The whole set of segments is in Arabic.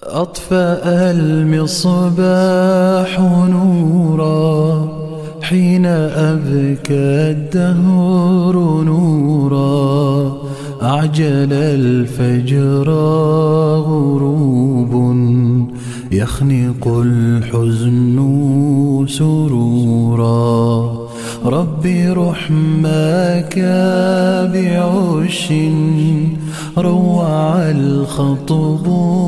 أطفأ المصباح نورا حين أبكى الدهر نورا، أعجل الفجر غروب يخنق الحزن سرورا. ربي رحماك بعش روع الخطب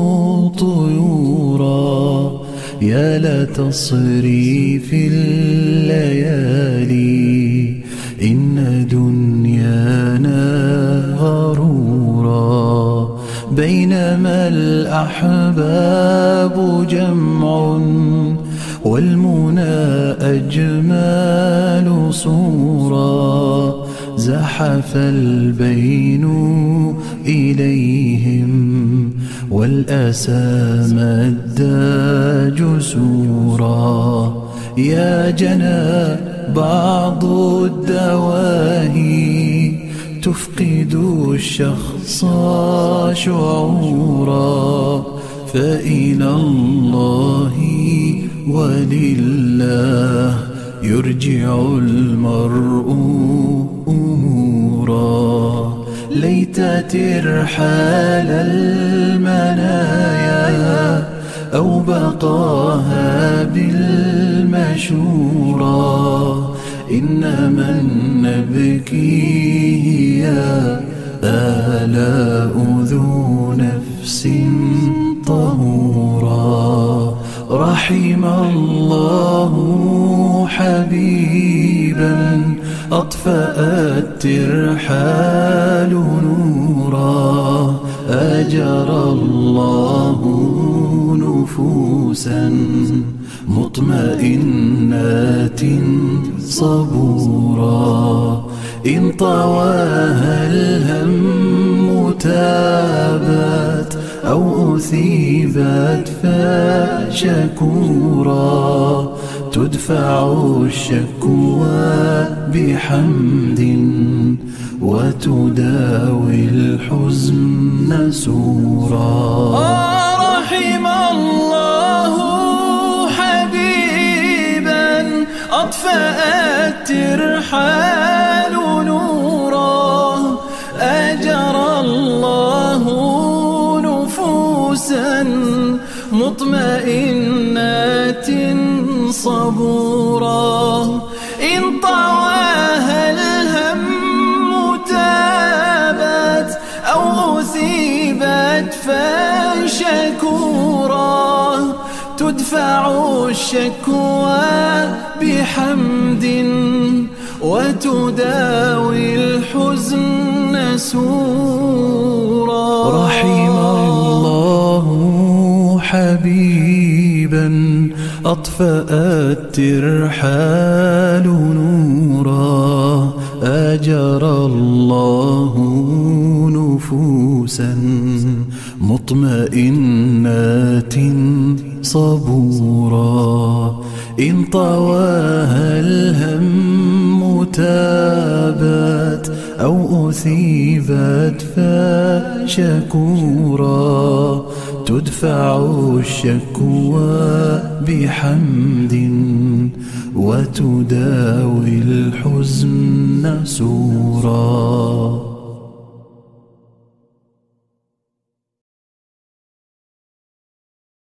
طيورا، يا لتصريف الليالي إن دنيانا غرورا. بينما الأحباب جمع والمنى أجمال صورا، زحف البين إليهم والأسى مدى جسورا. يا جنى بعض الدواهي تفقد الشخص شعورا، فإلى الله ولله يرجع المرء أمورا. ليت ترحال المنايا أو بقاها بالمشورى، إنما نبكي هي آلاء ذو نفس طهورا. رحم الله حبيبا أطفأت ترحال نورا، أجرى الله نفوسا مطمئنات صبورا. إن طواها الهم تابت أو أثيبت فشكورا، تدفع الشكوى بحمد وتداوي الحزن سورا. رحم الله حبيبا أطفأت ترحال نورا، أجرى الله نفوسا مطمئنات صبورا. إن طواها الهم تابت أو أثيبت فشكورا، تدفع الشكوى بحمد وتداوي الحزن سورا. رحم الله حبيبا أطفأت ترحال نورا، أجرى الله نفوسا مطمئنات صبورا. إن طواها الهم تابت أو أثيبت فشكورا، تدفع الشكوى بحمد وتداوي الحزن سورا.